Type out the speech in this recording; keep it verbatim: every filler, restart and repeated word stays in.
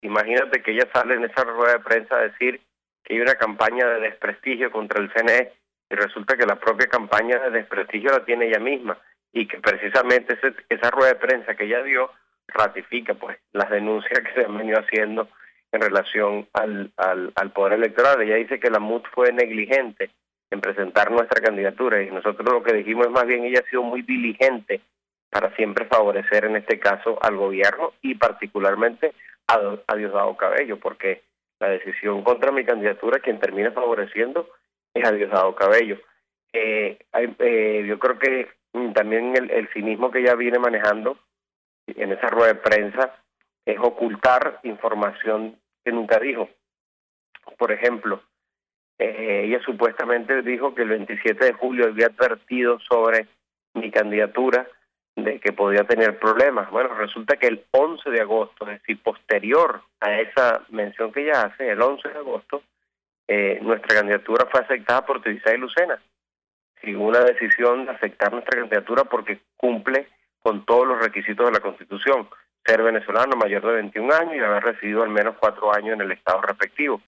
Imagínate que ella sale en esa rueda de prensa a decir que hay una campaña de desprestigio contra el C N E y resulta que la propia campaña de desprestigio la tiene ella misma y que precisamente ese, esa rueda de prensa que ella dio ratifica pues las denuncias que se han venido haciendo en relación al, al, al poder electoral. Ella dice que la M U D fue negligente en presentar nuestra candidatura y nosotros lo que dijimos es más bien ella ha sido muy diligente para siempre favorecer en este caso al gobierno y particularmente a, a Diosdado Cabello, porque la decisión contra mi candidatura quien termina favoreciendo es a Diosdado Cabello. Eh, hay, eh, yo creo que mm, también el, el cinismo que ella viene manejando en esa rueda de prensa es ocultar información que nunca dijo. Por ejemplo, eh, ella supuestamente dijo que el veintisiete de julio había advertido sobre mi candidatura de que podía tener problemas. Bueno, resulta que el once de agosto, es decir, posterior a esa mención que ella hace, el once de agosto, eh, nuestra candidatura fue aceptada por Tibisay Lucena, sin una decisión de aceptar nuestra candidatura porque cumple con todos los requisitos de la Constitución, ser venezolano mayor de veintiún años y haber residido al menos cuatro años en el estado respectivo.